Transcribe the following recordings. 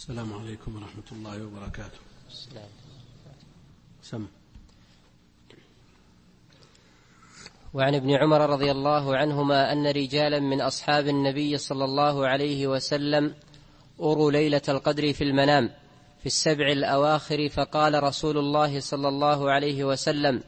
السلام عليكم ورحمة الله وبركاته. السلام. سم. وعن ابن عمر رضي الله عنهما أن رجالا من أصحاب النبي صلى الله عليه وسلم أروا ليلة القدر في المنام في السبع الأواخر، فقال رسول الله صلى الله عليه وسلم: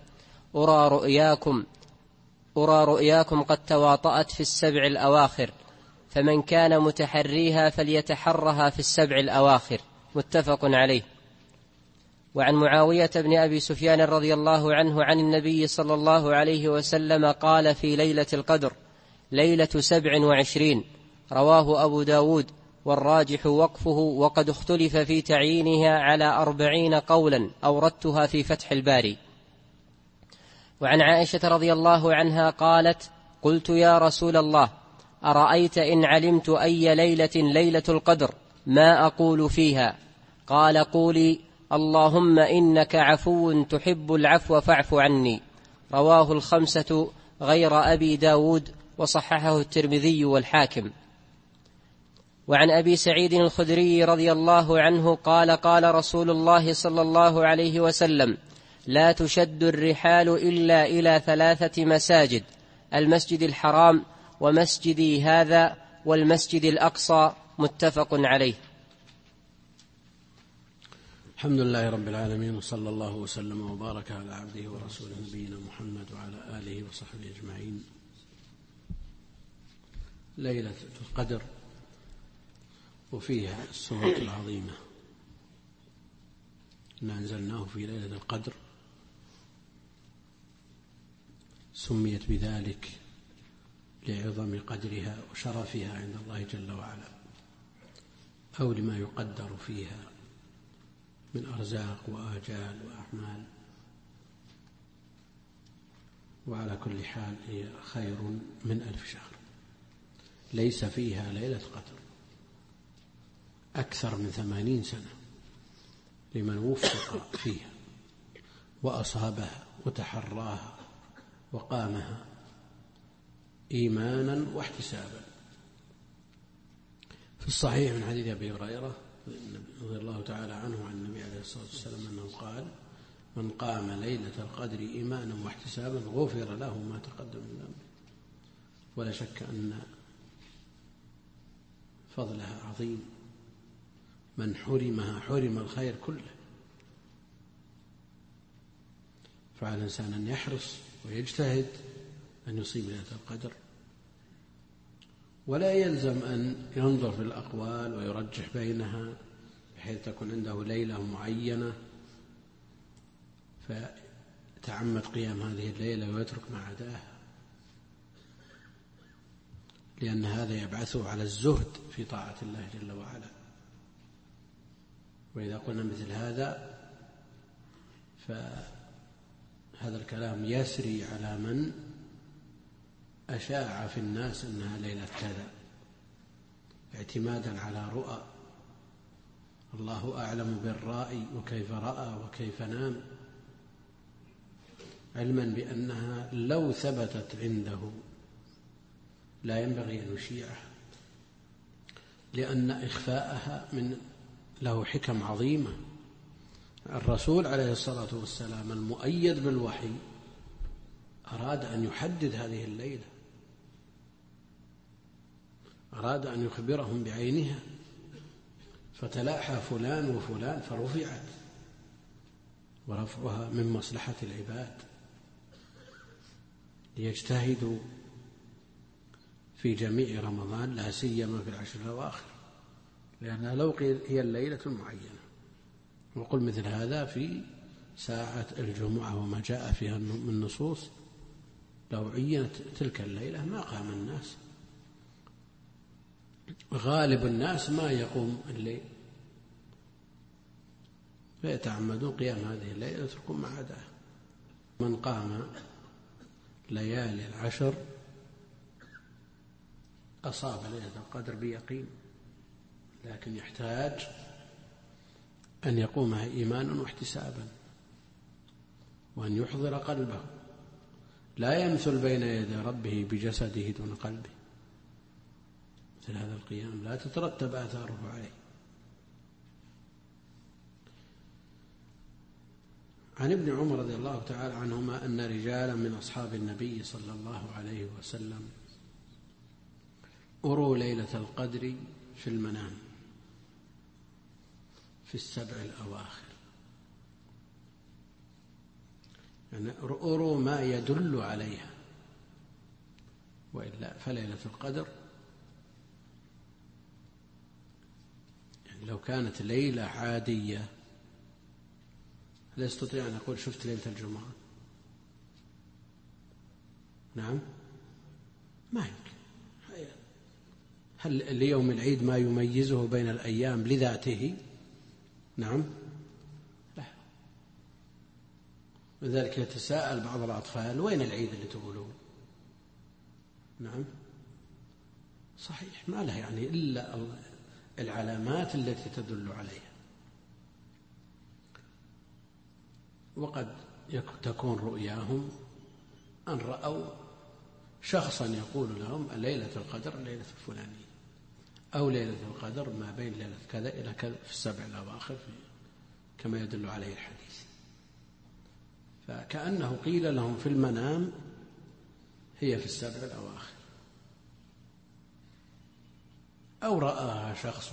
أرى رؤياكم قد تواطأت في السبع الأواخر، فمن كان متحريها فليتحرها في السبع الأواخر. متفق عليه. وعن معاوية بن أبي سفيان رضي الله عنه عن النبي صلى الله عليه وسلم قال في ليلة القدر: ليلة 27، رواه أبو داود، والراجح وقفه، وقد اختلف في تعيينها على 40 قولا أوردتها في فتح الباري. وعن عائشة رضي الله عنها قالت: قلت يا رسول الله، أرأيت إن علمت أي ليلة القدر ما أقول فيها؟ قال: قولي: اللهم إنك عفو تحب العفو فاعف عني. رواه الخمسة غير أبي داود، وصححه الترمذي والحاكم. وعن أبي سعيد الخدري رضي الله عنه قال: قال رسول الله صلى الله عليه وسلم: لا تشد الرحال إلا إلى 3 مساجد: المسجد الحرام، ومسجدي هذا، والمسجد الأقصى. متفق عليه. الحمد لله رب العالمين، وصلى الله وسلم وبارك على عبده ورسوله نبينا محمد وعلى آله وصحبه أجمعين. ليلة القدر وفيها السورة العظيمة، إنا أنزلناه في ليلة القدر، سميت بذلك لعظم قدرها وشرفها عند الله جل وعلا، أو لما يقدر فيها من أرزاق وآجال وأعمال. وعلى كل حال هي خير من 1000 شهر. ليس فيها ليلة قدر أكثر من 80 سنة لمن وفق فيها وأصابها وتحراها وقامها إيمانا واحتسابا. في الصحيح من حديث أبي هريرة رضي الله تعالى عنه عن النبي عليه الصلاة والسلام أنه قال: من قام ليلة القدر إيمانا واحتسابا غفر له ما تقدم من ذنبه. ولا شك أن فضلها عظيم، من حرمها حرم الخير كله. فعلى الإنسان أن يحرص ويجتهد أن يصيب ليلة القدر، ولا يلزم أن ينظر في الأقوال ويرجح بينها بحيث تكون عنده ليلة معينة فيتعمد قيام هذه الليلة ويترك ما عداها، لأن هذا يبعثه على الزهد في طاعة الله جل وعلا. وإذا قلنا مثل هذا فهذا الكلام يسري على من أشاع في الناس أنها ليلة كذا، اعتمادا على رؤى. الله أعلم بالرائي وكيف رأى وكيف نام، علما بأنها لو ثبتت عنده لا ينبغي أن يشيعها، لأن إخفاءها له حكم عظيمة. الرسول عليه الصلاة والسلام المؤيد بالوحي أراد أن يحدد هذه الليلة، أراد أن يخبرهم بعينها، فتلاحى فلان وفلان فرفعت، ورفعها من مصلحة العباد ليجتهدوا في جميع رمضان، لا سيما في العشر الأواخر، لأنها لو قيل هي الليلة المعينة. وقل مثل هذا في ساعة الجمعة وما جاء فيها من نصوص، لو عينت تلك الليلة ما قام الناس. غالب الناس ما يقوم الليل، فيتعمدون قيام هذه الليلة ويتركون ما عداها. من قام ليالي العشر أصاب ليلة القدر بيقين، لكن يحتاج أن يقومها إيمانا واحتسابا، وأن يحضر قلبه، لا يمثل بين يدي ربه بجسده دون قلبه. مثل هذا القيام لا تترتب آثاره عليه. عن ابن عمر رضي الله تعالى عنهما أن رجالا من أصحاب النبي صلى الله عليه وسلم أروا ليلة القدر في المنام في السبع الأواخر، يعني أروا ما يدل عليها، وإلا فليلة القدر يعني لو كانت ليلة عادية لا يستطيع أن أقول شفت ليلة الجمعة. نعم، ما يمكن. هل ليوم العيد ما يميزه بين الأيام لذاته؟ نعم، لا. لذلك يتساءل بعض الأطفال وين العيد اللي تقولون؟ نعم، صحيح، ما له يعني إلا العلامات التي تدل عليها. وقد تكون رؤياهم أن رأوا شخصا يقول لهم ليلة القدر ليلة الفلانية، أو ليلة القدر ما بين ليلة كذا إلى كذا في السبع الأواخر كما يدل عليه الحديث. فكأنه قيل لهم في المنام هي في السبع الأواخر، أو رآها شخص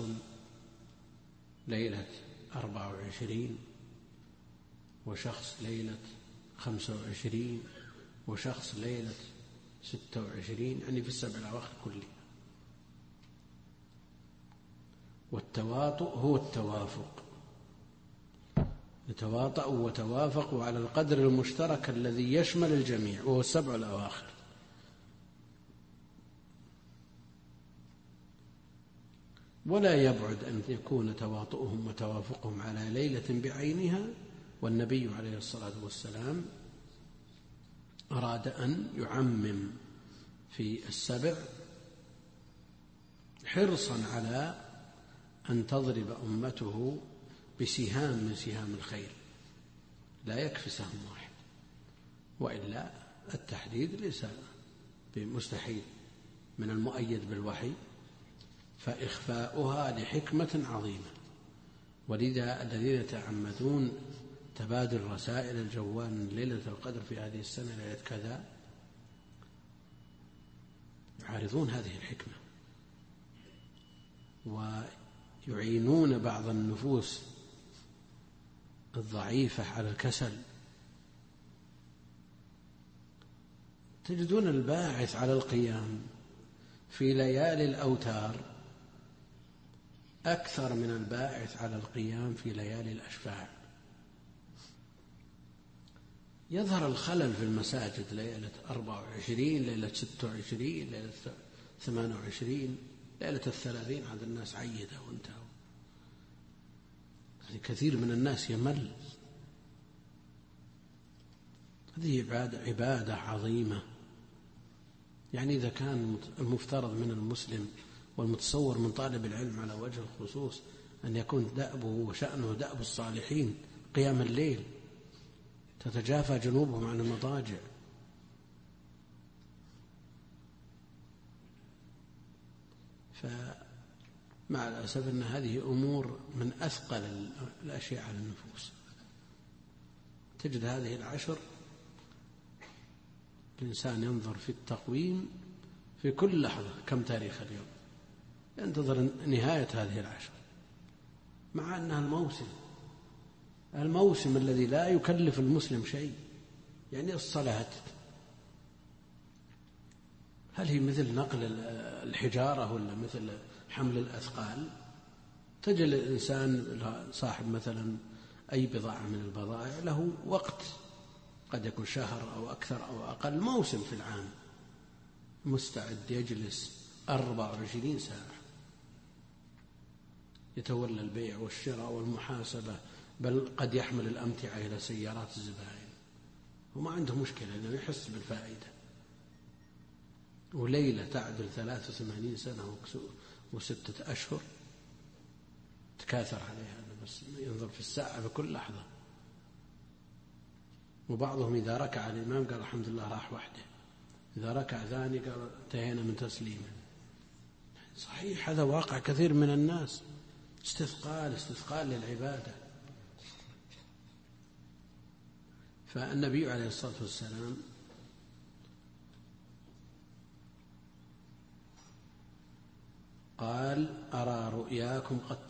ليلة 24 وشخص ليلة 25 وشخص ليلة 26، يعني في السبع الأواخر كلها. والتواطؤ هو التوافق، يتواطؤوا وتوافقوا على القدر المشترك الذي يشمل الجميع وهو السبع الأواخر. ولا يبعد أن يكون تواطؤهم وتوافقهم على ليلة بعينها، والنبي عليه الصلاة والسلام أراد أن يعمم في السبع حرصا على أن تضرب أمته بسهام من سهام الخير، لا يكفي سهم واحد، وإلا التحديد ليس بمستحيل من المؤيد بالوحي، فإخفاؤها لحكمة عظيمة. ولذا الذين يتعمدون تبادل رسائل الجوال ليلة القدر في هذه السنة ليلة كذا يعارضون هذه الحكمة، ويعينون بعض النفوس الضعيفة على الكسل. تجدون الباعث على القيام في ليالي الأوتار أكثر من الباعث على القيام في ليالي الأشفاع. يظهر الخلل في المساجد ليلة 24، ليلة 26، ليلة 28، ليلة 30 عند الناس عيدة وانتهوا. يعني كثير من الناس يمل. هذه عبادة عظيمة. يعني إذا كان المفترض من المسلم والمتصور من طالب العلم على وجه الخصوص أن يكون دأبه وشأنه دأب الصالحين قيام الليل، تتجافى جنوبهم عن المضاجع، فمع الأسف أن هذه أمور من أثقل الأشياء على النفوس. تجد هذه العشر الإنسان ينظر في التقويم في كل لحظة كم تاريخ اليوم، ينتظر نهاية هذه العشر، مع أنها الموسم الذي لا يكلف المسلم شيء. يعني الصلاة هل هي مثل نقل الحجارة ولا مثل حمل الأثقال؟ تجد الإنسان صاحب مثلا أي بضاعة من البضائع له وقت قد يكون شهر أو أكثر أو أقل، موسم في العام، مستعد يجلس 24 ساعة يتولى البيع والشراء والمحاسبة، بل قد يحمل الأمتعة إلى سيارات الزبائن، وما عنده مشكلة لأنه يحس بالفائدة. وليلة تعدل 83 سنة و6 أشهر تكاثر عليها، بس ينظر في الساعة بكل لحظة. وبعضهم إذا ركع الإمام قال الحمد لله راح وحده، إذا ركع ثاني قال انتهينا من تسليمه. صحيح هذا واقع كثير من الناس، استثقال للعبادة. فالنبي عليه الصلاة والسلام قال: أرى رؤياكم قد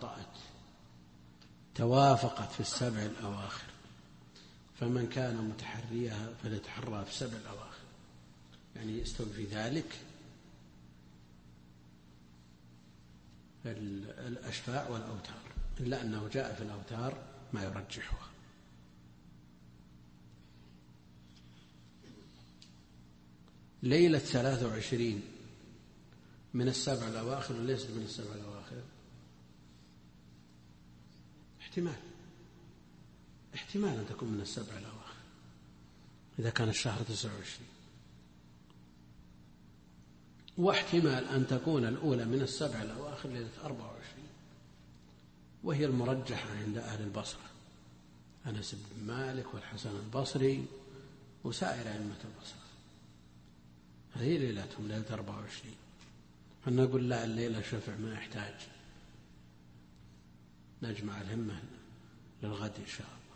توافقت في السبع الأواخر، فمن كان متحريها فليتحرى في السبع الأواخر. يعني يستوي في ذلك الأشفاع والأوتار، إلا أنه جاء في الأوتار ما يرجحها. ليلة 23 من السبع الأواخر وليست من السبع الأواخر، احتمال أن تكون من السبع الأواخر إذا كان الشهر 29، واحتمال أن تكون الأولى من السبع الأواخر ليلة 24، وهي المرجحة عند أهل البصرة، أنس بن مالك والحسن البصري وسائر أئمة البصرة، هذه ليلتهم ليلة 24. فنقول لا، الليلة شفع ما يحتاج، نجمع الهمة للغد إن شاء الله.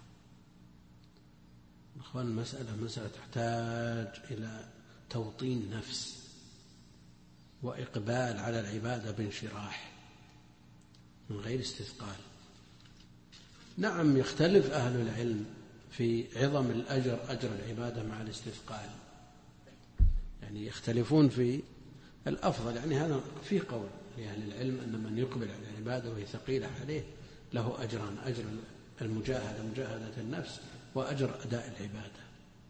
أخوان، مسألة تحتاج إلى توطين نفس وإقبال على العبادة بانشراح من غير استثقال. نعم، يختلف أهل العلم في عظم الأجر، أجر العبادة مع الاستثقال، يعني يختلفون في الأفضل. يعني هذا في قول لأهل العلم أن من يقبل على العبادة وهي ثقيلة عليه له أجران: أجر المجاهدة، مجاهدة النفس، وأجر أداء العبادة.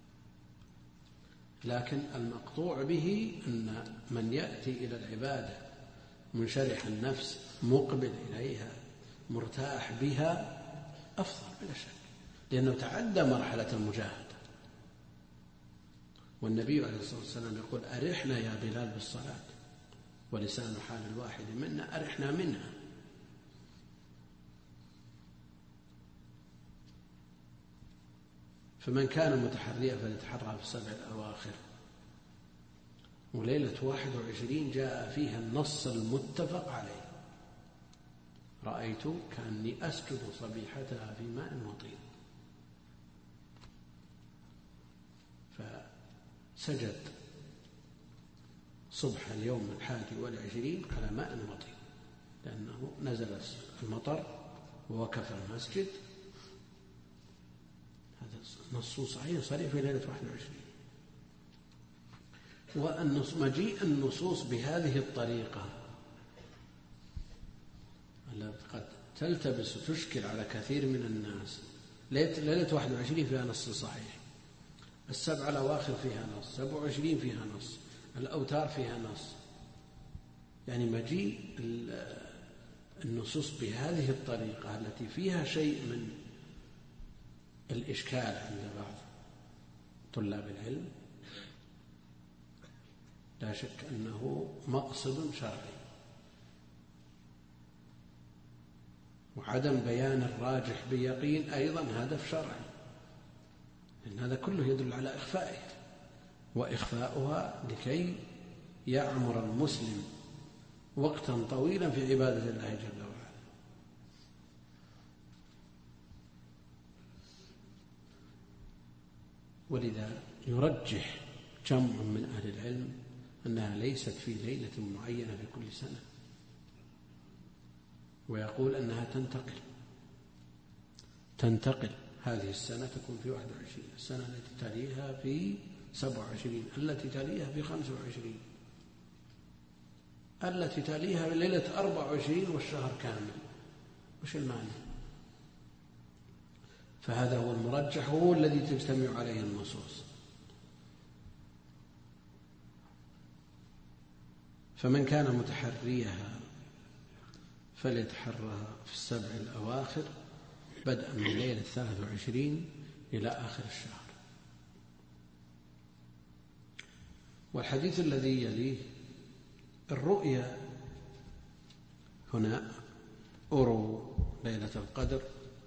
لكن المقطوع به أن من يأتي إلى العبادة منشرح النفس مقبل إليها مرتاح بها أفضل بلا شك، لأنه تعدى مرحلة المجاهدة. والنبي عليه الصلاة والسلام يقول: أرحنا يا بلال بالصلاة، ولسان حال الواحد منا أرحنا منها. فمن كان متحريا فليتحرى في السبع الأواخر. وليلة 21 جاء فيها النص المتفق عليه: رأيت كأني أسكب صبيحتها في ماء وطين. فسجد صبح اليوم 21 على ماء وطين، لأنه نزل المطر ووقف المسجد. هذا نص صحيح صريح في ليلة 21. ومجيء النصوص بهذه الطريقة التي قد تلتبس وتشكل على كثير من الناس. ليلة 21 فيها نص صحيح، السبع الأواخر فيها نص، 27 فيها نص، الأوتار فيها نص. يعني مجيء النصوص بهذه الطريقة التي فيها شيء من الإشكال عند بعض طلاب العلم لا شك أنه مقصد شرعي، وعدم بيان الراجح بيقين أيضا هدف شرعي، لأن هذا كله يدل على إخفائه، وإخفاؤها لكي يعمر المسلم وقتا طويلا في عبادة الله جل وعلا. ولذا يرجح جمع من أهل العلم أنها ليست في ليلة معينة في كل سنة، ويقول أنها تنتقل. هذه السنة تكون في 21، السنة التي تليها في 27، التي تليها في 25، التي تليها في ليلة 24 والشهر كامل. وش المعنى؟ فهذا هو المرجح، هو الذي تجتمع عليه النصوص. فمن كان متحريها فليتحرها في السبع الأواخر بدءا من ليلة 23 إلى آخر الشهر. والحديث الذي يليه: الرؤيا هنا أروا ليلة القدر،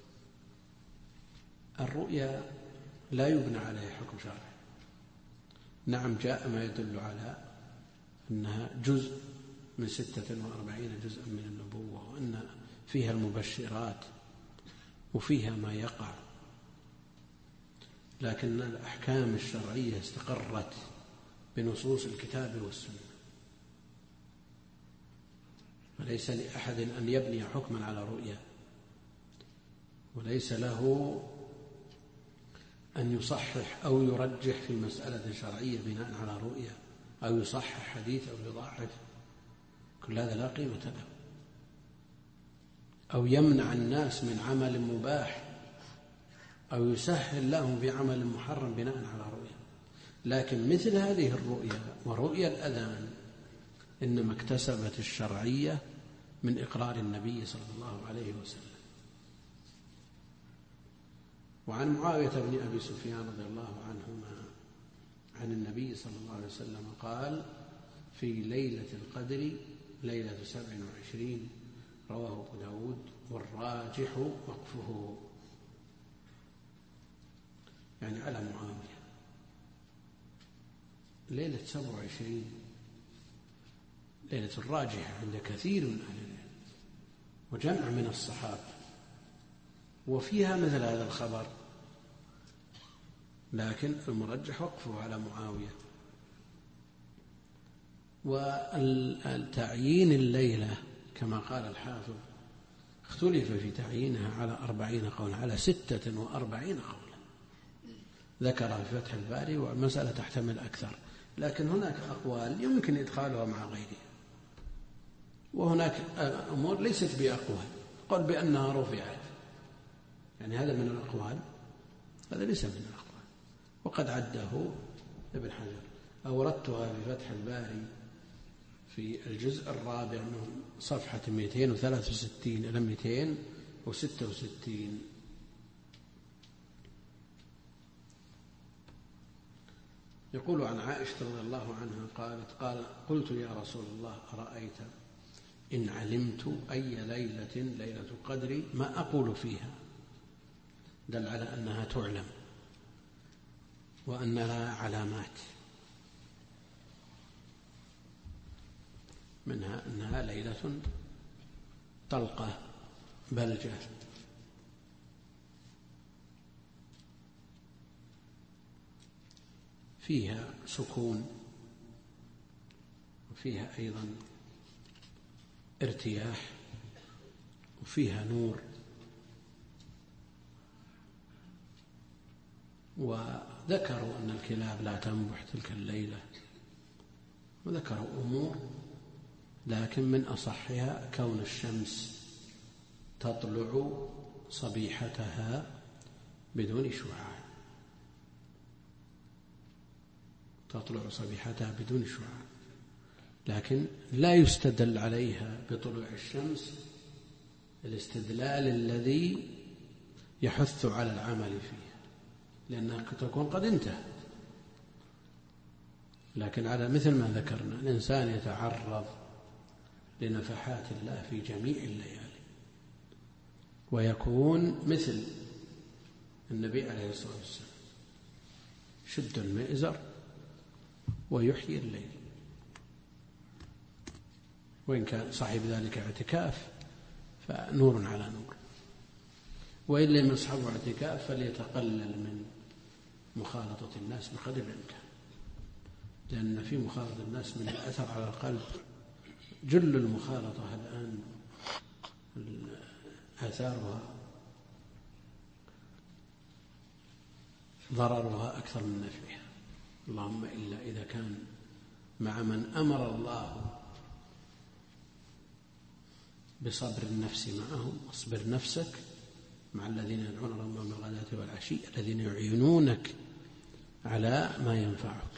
الرؤيا لا يبنى عليه حكم شرعي. نعم، جاء ما يدل على أنها جزء من 46 جزءا من النبوة، وأن فيها المبشرات وفيها ما يقع، لكن الأحكام الشرعية استقرت بنصوص الكتاب والسنة، فليس لأحد أن يبني حكما على رؤيا، وليس له أن يصحح أو يرجح في مسألة شرعية بناء على رؤيا، أو يصحح حديث أو يضعف، كل هذا لا قيمة له، أو يمنع الناس من عمل مباح أو يسهل لهم في عمل محرم بناء على رؤيا. لكن مثل هذه الرؤيا ورؤيا الأذان إنما اكتسبت الشرعية من إقرار النبي صلى الله عليه وسلم. وعن معاوية بن أبي سفيان رضي الله عنهما عن النبي صلى الله عليه وسلم قال: في ليلة القدر ليلة 27، رواه أبو داود، والراجح وقفه، يعني على معاوية. ليلة 27 ليلة الراجحة عند كثير من أهل العلم وجمع من الصحابة، وفيها مثل هذا الخبر، لكن المرجح وقفه على معاوية. والتعيين الليلة كما قال الحافظ اختلف في تعيينها على 40 قولا، على 46 قولا ذكرها في فتح الباري، والمسألة تحتمل أكثر، لكن هناك أقوال يمكن إدخالها مع غيرها، وهناك أمور ليست بأقوال، قال بأنها رفعت، يعني هذا من الأقوال، هذا ليس من الأقوال. وقد عده ابن حجر، أوردتها في فتح الباري في الجزء الرابع من صفحة 263 إلى 266. يقول عن عائشة رضي الله عنها قالت: قلت يا رسول الله أرأيت إن علمت أي ليلة القدر ما أقول فيها؟ دل على أنها تعلم وأن لها علامات، منها أنها ليلة طلقة بلجة، فيها سكون، وفيها أيضا ارتياح، وفيها نور. وذكروا أن الكلاب لا تنبح تلك الليلة، وذكروا أمور، لكن من أصحها كون الشمس تطلع صبيحتها بدون شعاع، تطلع صبيحتها بدون شعاع، لكن لا يستدل عليها بطلوع الشمس الاستدلال الذي يحث على العمل فيها، لأنها تكون قد انتهت. لكن على مثل ما ذكرنا، الإنسان يتعرض لنفحات الله في جميع الليالي، ويكون مثل النبي عليه الصلاة والسلام: شد المئزر ويحيي الليل. وإن كان صاحب ذلك اعتكاف فنور على نور، وإن لم يصحبه اعتكاف فليتقلل من مخالطة الناس بقدر الإمكان، لأن في مخالطة الناس من الأثر على القلب. جل المخالطة الآن آثارها ضررها أكثر من نفعها، اللهم إلا إذا كان مع من أمر الله بصبر النفس معهم. اصبر نفسك مع الذين يدعون ربهم بالغداة والعشي الذين يعينونك على ما ينفعك.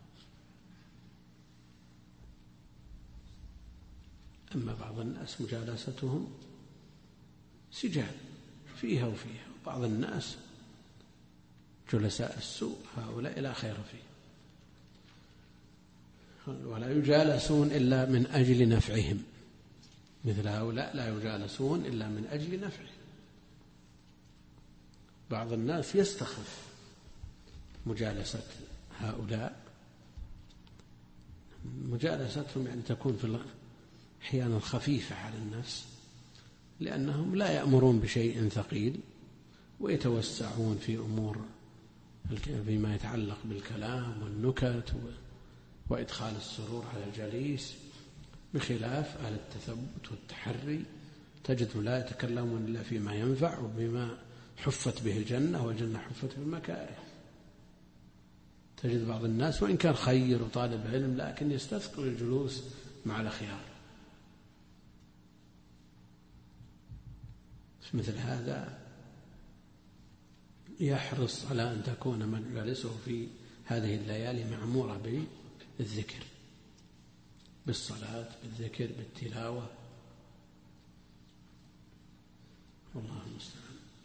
أما بعض الناس مجالستهم سجال فيها وفيها، وبعض الناس جلساء السوء هؤلاء لا خير فيه، ولا يجالسون إلا من أجل نفعهم، مثل هؤلاء لا يجالسون إلا من أجل نفعهم. بعض الناس يستخف مجالسة هؤلاء، مجالستهم يعني تكون في أحيانا خفيفة على النفس، لأنهم لا يأمرون بشيء ثقيل ويتوسعون في أمور فيما يتعلق بالكلام والنكت وإدخال السرور على الجليس، بخلاف أهل التثبت والتحري تجد لا يتكلمون إلا فيما ينفع وبما حفت به الجنة، والجنة حفت بالمكاره. تجد بعض الناس وإن كان خير وطالب علم لكن يستثقل الجلوس مع الأخيار. مثل هذا يحرص على أن تكون مجالسه في هذه الليالي معمورة بالذكر، بالصلاة، بالذكر، بالتلاوة. والله المستعان.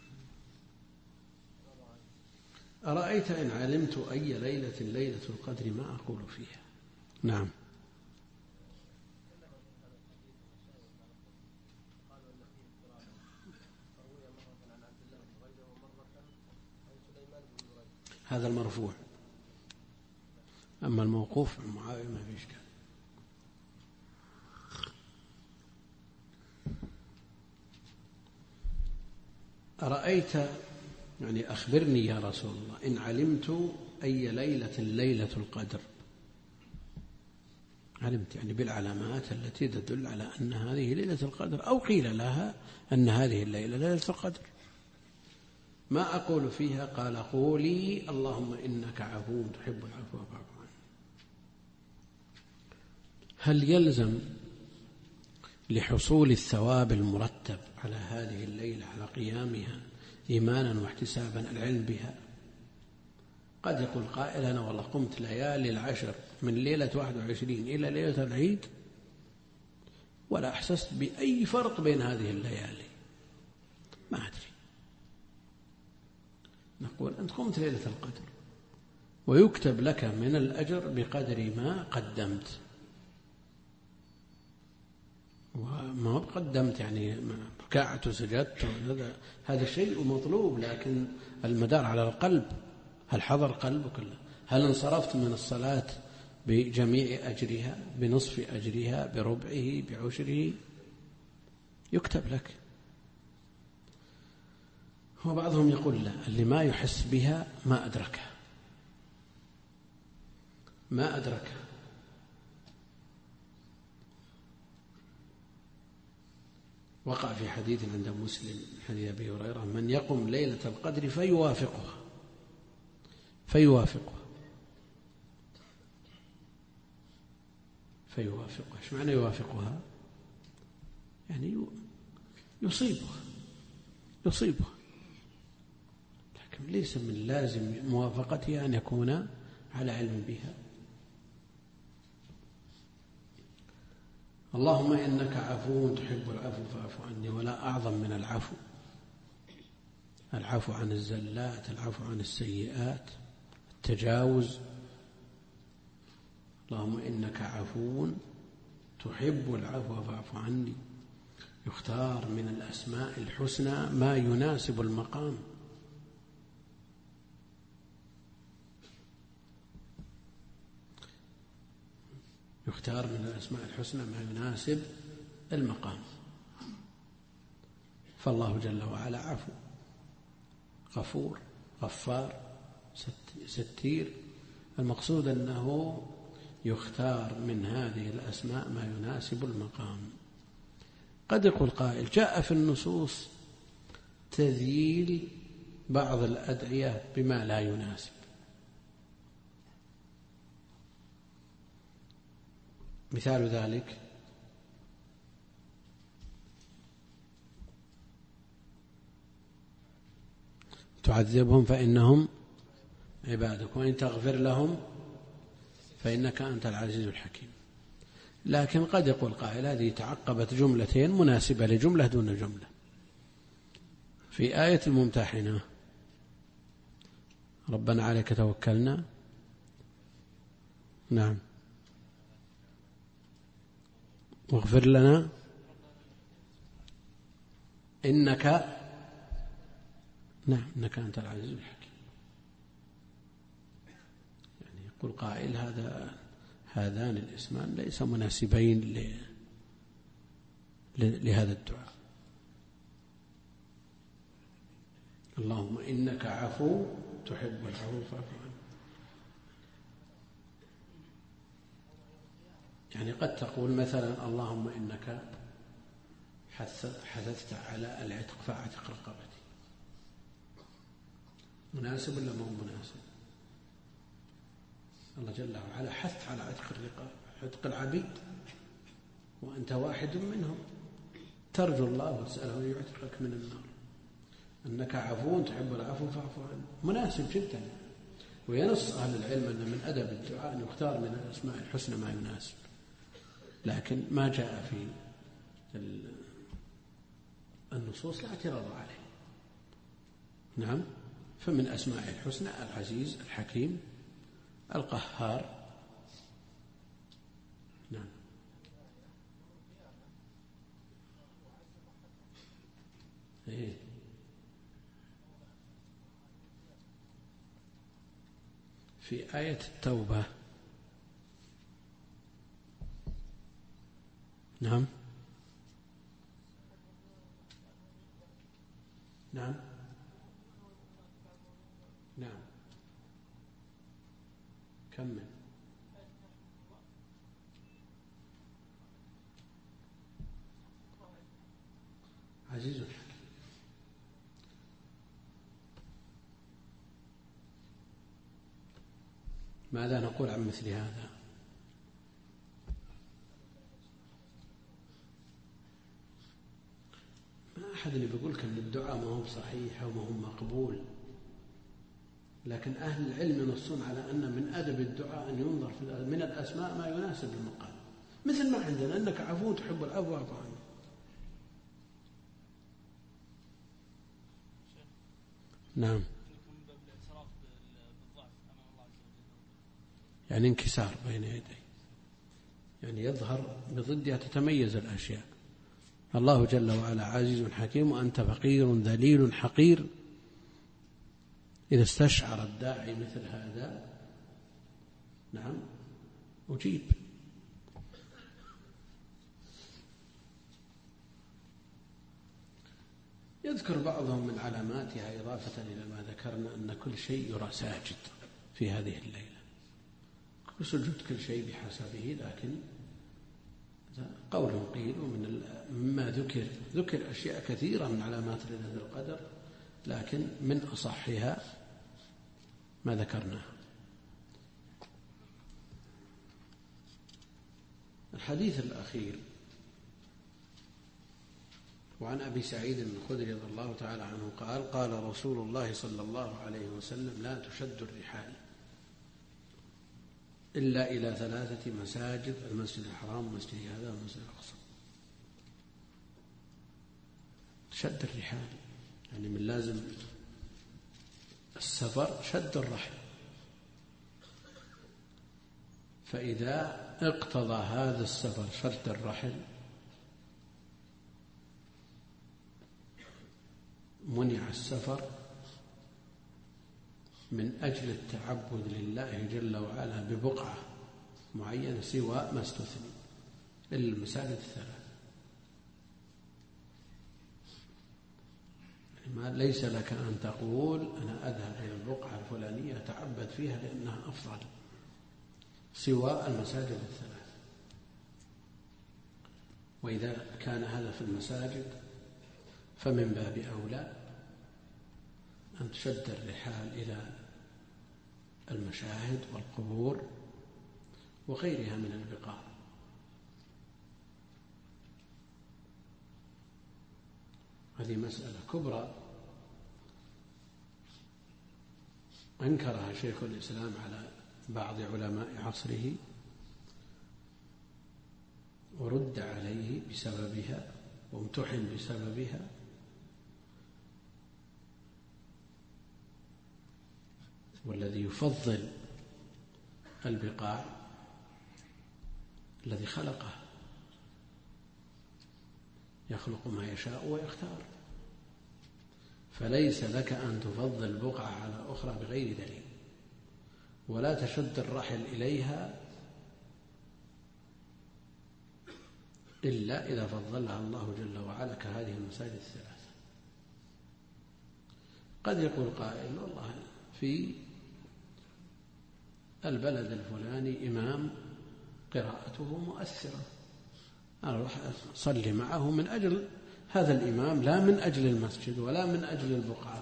أرأيت إن علمت أي ليلة القدر ما أقول فيها. نعم. هذا المرفوع، أما الموقوف عن معاوية ما في إشكال. أرأيت يعني أخبرني يا رسول الله إن علمت أي ليلة القدر. علمت يعني بالعلامات التي تدل على أن هذه ليلة القدر، أو قيل لها أن هذه الليلة ليلة القدر، ما أقول فيها؟ قال قولي اللهم إنك عفو تحب العفو فاعف عني. هل يلزم لحصول الثواب المرتب على هذه الليلة على قيامها إيمانا واحتسابا العلم بها؟ قد يقول قائل أنا والله قمت ليالي العشر من ليلة 21 إلى ليلة العيد ولا أحسست بأي فرق بين هذه الليالي، ما أدري. نقول أنت قمت ليلة القدر ويكتب لك من الأجر بقدر ما قدمت، وما قدمت يعني ركعت وسجدت، هذا شيء مطلوب، لكن المدار على القلب. هل حضر قلبك؟ هل انصرفت من الصلاة بجميع أجرها، بنصف أجرها، بربعه، بعشره؟ يكتب لك. وبعضهم يقول لا، اللي ما يحس بها ما أدركها، ما أدركها. وقع في حديث عند مسلم حديث أبي هريرة من يقم ليلة القدر فيوافقها. إيش معنى يوافقها؟ يعني يصيبها، لكن ليس من لازم موافقتها أن يكون على علم بها. اللهم إنك عفو تحب العفو فاعف عني. ولا أعظم من العفو عن الزلات، العفو عن السيئات، التجاوز. اللهم إنك عفو تحب العفو فاعف عني. يختار من الأسماء الحسنى ما يناسب المقام. يختار من الأسماء الحسنى ما يناسب المقام. فالله جل وعلا عفو، غفور، غفار، ستير. المقصود أنه يختار من هذه الأسماء ما يناسب المقام. قد يقول قائل جاء في النصوص تذييل بعض الأدعية بما لا يناسب. مثال ذلك تعذبهم فإنهم عبادك وإن تغفر لهم فإنك أنت العزيز الحكيم. لكن قد يقول قائل هذه تعقبت جملتين مناسبة لجملة دون جملة. في آية الممتحنة ربنا عليك توكلنا، نعم، واغفر لنا إنك، نعم، إنك أنت العزيز الحكيم. يعني يقول قائل هذان الاسمان ليس مناسبين لهذا الدعاء. اللهم إنك عفو تحب العفو فاعف عنه. يعني قد تقول مثلا اللهم إنك حثثت على العتق فاعتق رقبتي، مناسب ولا مو مناسب؟ الله جل وعلا حث على عتق الرقاب، عتق العبيد، وأنت واحد منهم، ترجو الله وتسأله أن يعتقك من النار. أنك عفو تحب العفو فاعف عنه، مناسب جدا. وينص أهل العلم أن من أدب الدعاء أن يختار من الأسماء الحسنى ما يناسب، لكن ما جاء في النصوص لا اعتراض عليه. نعم، فمن أسماء الحسنى العزيز الحكيم القهار. نعم. إيه. في آية التوبة. نعم نعم نعم، كمل. عزيز الحكيم. ماذا نقول عن مثل هذا؟ ما أحد اللي بيقولك أن الدعاء ما هو صحيح أو ما هو مقبول، لكن أهل العلم ينصون على أن من أدب الدعاء أن ينظر من الأسماء ما يناسب المقام، مثل ما عندنا أنك عفو تحب العفو فاعف عنه. نعم، يعني انكسار بين يديه، يعني يظهر بضدها تتميز الأشياء. الله جل وعلا عزيز حكيم، وأنت فقير ذليل حقير. إذا استشعر الداعي مثل هذا، نعم، أجيب. يذكر بعضهم من علاماتها إضافة إلى ما ذكرنا أن كل شيء يرى ساجد في هذه الليلة، وسجود كل شيء بحسبه، لكن قول قيل. ومن مما ذكر أشياء كثيرة من علامات ليلة القدر، لكن من أصحها ما ذكرناه. الحديث الأخير وعن أبي سعيد الخدري رضي الله تعالى عنه قال: قال رسول الله صلى الله عليه وسلم: لا تشد الرحال إلا إلى 3 مساجد: المسجد الحرام ومسجد هذا والمسجد الأقصى. شد الرحال يعني من لازم السفر شد الرحل، فإذا اقتضى هذا السفر شد الرحل منع السفر من أجل التعبد لله جل وعلا ببقعة معينة سوى ما استثني إلا المساجد 3. ليس لك أن تقول أنا أذهب إلى البقعة الفلانية أتعبد فيها لأنها أفضل سوى المساجد 3. وإذا كان هذا في المساجد فمن باب أولى أن تشد الرحال إلى المشاهد والقبور وغيرها من البقاع. هذه مسألة كبرى أنكرها شيخ الإسلام على بعض علماء عصره ورد عليه بسببها وامتحن بسببها، والذي يفضل البقاع الذي خلقه، يخلق ما يشاء ويختار، فليس لك أن تفضل بقعة على أخرى بغير دليل، ولا تشد الرحل إليها إلا إذا فضلها الله جل وعلا كهذه المساجد 3. قد يقول قائل: والله في البلد الفلاني إمام قراءته مؤثرة، أنا أروح أصلي معه من أجل هذا الإمام، لا من أجل المسجد ولا من أجل البقعة،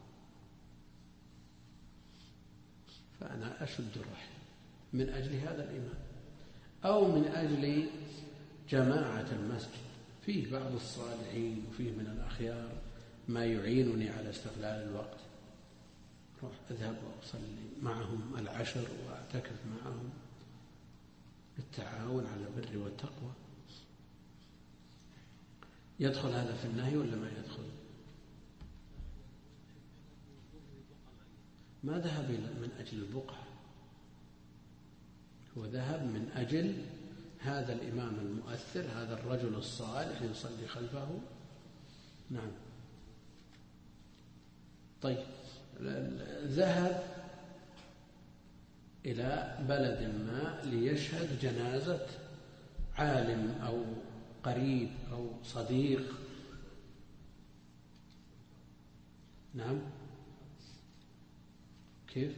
فأنا أشد الرحل من أجل هذا الإمام، أو من أجل جماعة المسجد. فيه بعض الصالحين وفيه من الأخيار ما يعينني على استغلال الوقت، روح أذهب وأصلي معهم العشر وأعتكف معهم بالتعاون على البر والتقوى. يدخل هذا في النهي ولا ما يدخل؟ ما ذهب من أجل البقعة، هو ذهب من أجل هذا الإمام المؤثر، هذا الرجل الصالح يصلي خلفه. نعم. طيب، ذهب إلى بلد ما ليشهد جنازة عالم أو قريب أو صديق. نعم. كيف؟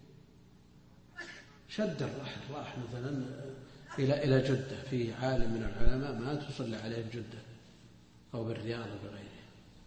شد الرحل، راح مثلا إلى جدة، في عالم من العلماء ما تصلي عليه بجدة أو بالرياض بغيره.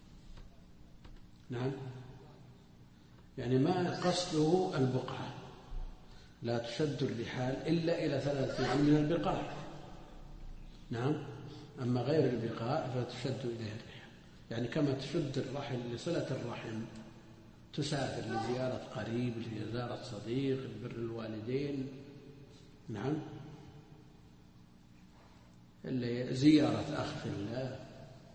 نعم. يعني ما قصده البقعة، لا تشد الرحال إلا إلى 3 من البقاع. نعم. أما غير البقاع فتشد إليها الرحال، يعني كما تشد الرحل لصلة الرحم، تسافر لزيارة قريب، لزيارة صديق، لبر الوالدين. نعم. اللي زيارة أخ في الله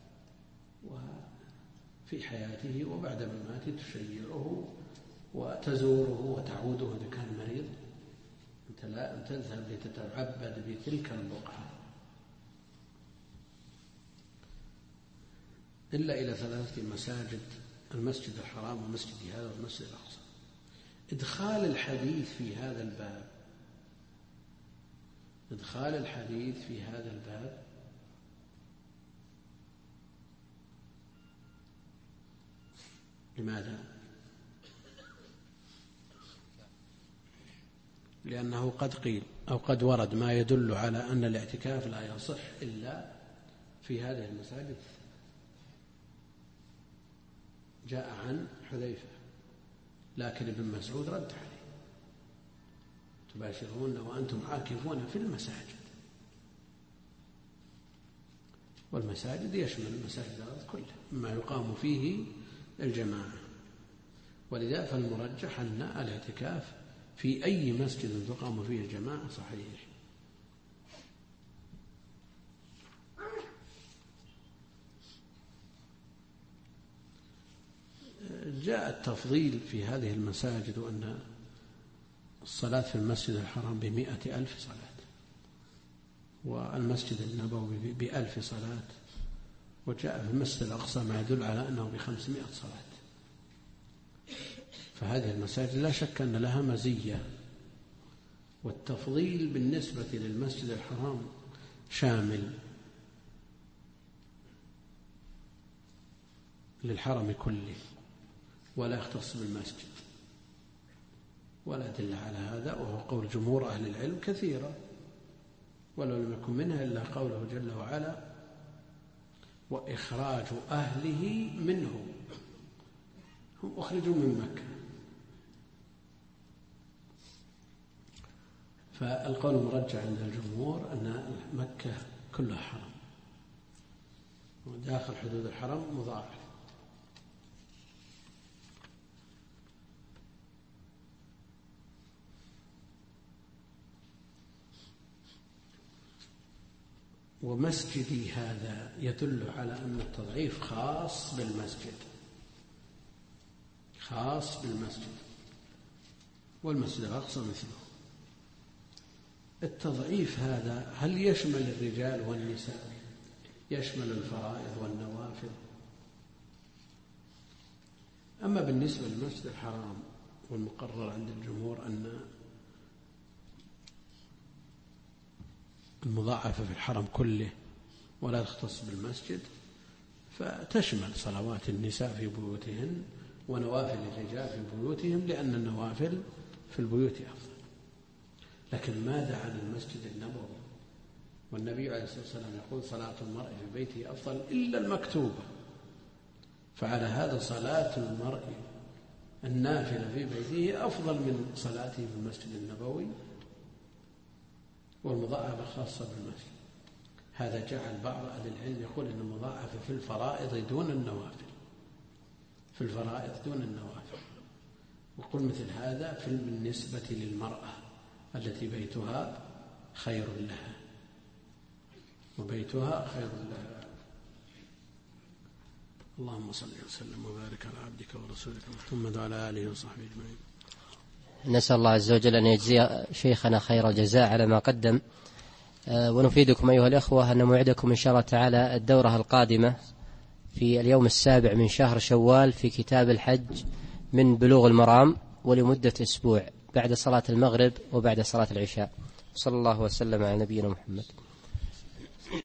وفي حياته، وبعد مماته تشيعه وتزوره وتعوده إذا كان مريض. أنت لا تذهب لتتعبد بتلك البقعة إلا إلى 3 مساجد: المسجد الحرام ومسجد هذا والمسجد الأقصى. إدخال الحديث في هذا الباب، إدخال الحديث في هذا الباب لماذا؟ لأنه قد قيل أو قد ورد ما يدل على أن الاعتكاف لا يصح إلا في هذه المساجد. جاء عن حذيفة، لكن ابن مسعود رد عليه: تباشرون وأنتم عاكفون في المساجد. والمساجد يشمل المساجد الأرض كلها مما يقام فيه الجماعة، ولذا فالمرجح أن الاعتكاف في أي مسجد تقام فيه الجماعة صحيح. جاء التفضيل في هذه المساجد، وأن الصلاة في المسجد الحرام ب100,000 صلاة، والمسجد النبوي ب1000 صلاة، وجاء في المسجد الأقصى ما يدل على أنه ب500 صلاة. فهذه المساجد لا شك أن لها مزية، والتفضيل بالنسبة للمسجد الحرام شامل للحرم كله ولا يختص بالمسجد، ولا دل على هذا، وهو قول جمهور أهل العلم كثيرا، ولو لم يكن منها إلا قوله جل وعلا: وإخراج أهله منه، هم أخرجوا من مكة. فالقول المرجح عند الجمهور أن مكة كلها حرم، وداخل حدود الحرم مضاعف. ومسجدي هذا يدل على أن التضعيف خاص بالمسجد، خاص بالمسجد، والمسجد الأقصى مثله. التضعيف هذا هل يشمل الرجال والنساء؟ يشمل الفرائض والنوافل؟ أما بالنسبة للمسجد الحرام، والمقرر عند الجمهور أن المضاعفة في الحرم كله ولا تختص بالمسجد، فتشمل صلوات النساء في بيوتهن ونوافل الرجال في بيوتهم، لأن النوافل في البيوت أفضل. لكن ماذا عن المسجد النبوي؟ والنبي عليه الصلاة والسلام يقول صلاة المرء في بيته أفضل إلا المكتوبة. فعلى هذا صلاة المرء النافلة في بيته أفضل من صلاته في المسجد النبوي، والمضاعفة خاصة بالمسجد. هذا جعل بعض أهل العلم يقول أن المضاعفة في الفرائض دون النوافل، في الفرائض دون النوافل. وقل مثل هذا بالنسبة للمرأة التي بيتها خير لها، وبيتها خير لها. اللهم صل وسلم وبارك على عبدك ورسولك محمد وعلى آله وصحبه أجمعين. نسأل الله عز وجل أن يجزي شيخنا خير الجزاء على ما قدم. ونفيدكم أيها الأخوة أن موعدكم إن شاء الله تعالى الدورة القادمة في اليوم 7 من شهر شوال في كتاب الحج من بلوغ المرام، ولمدة أسبوع بعد صلاة المغرب وبعد صلاة العشاء. صلى الله وسلم على نبينا محمد.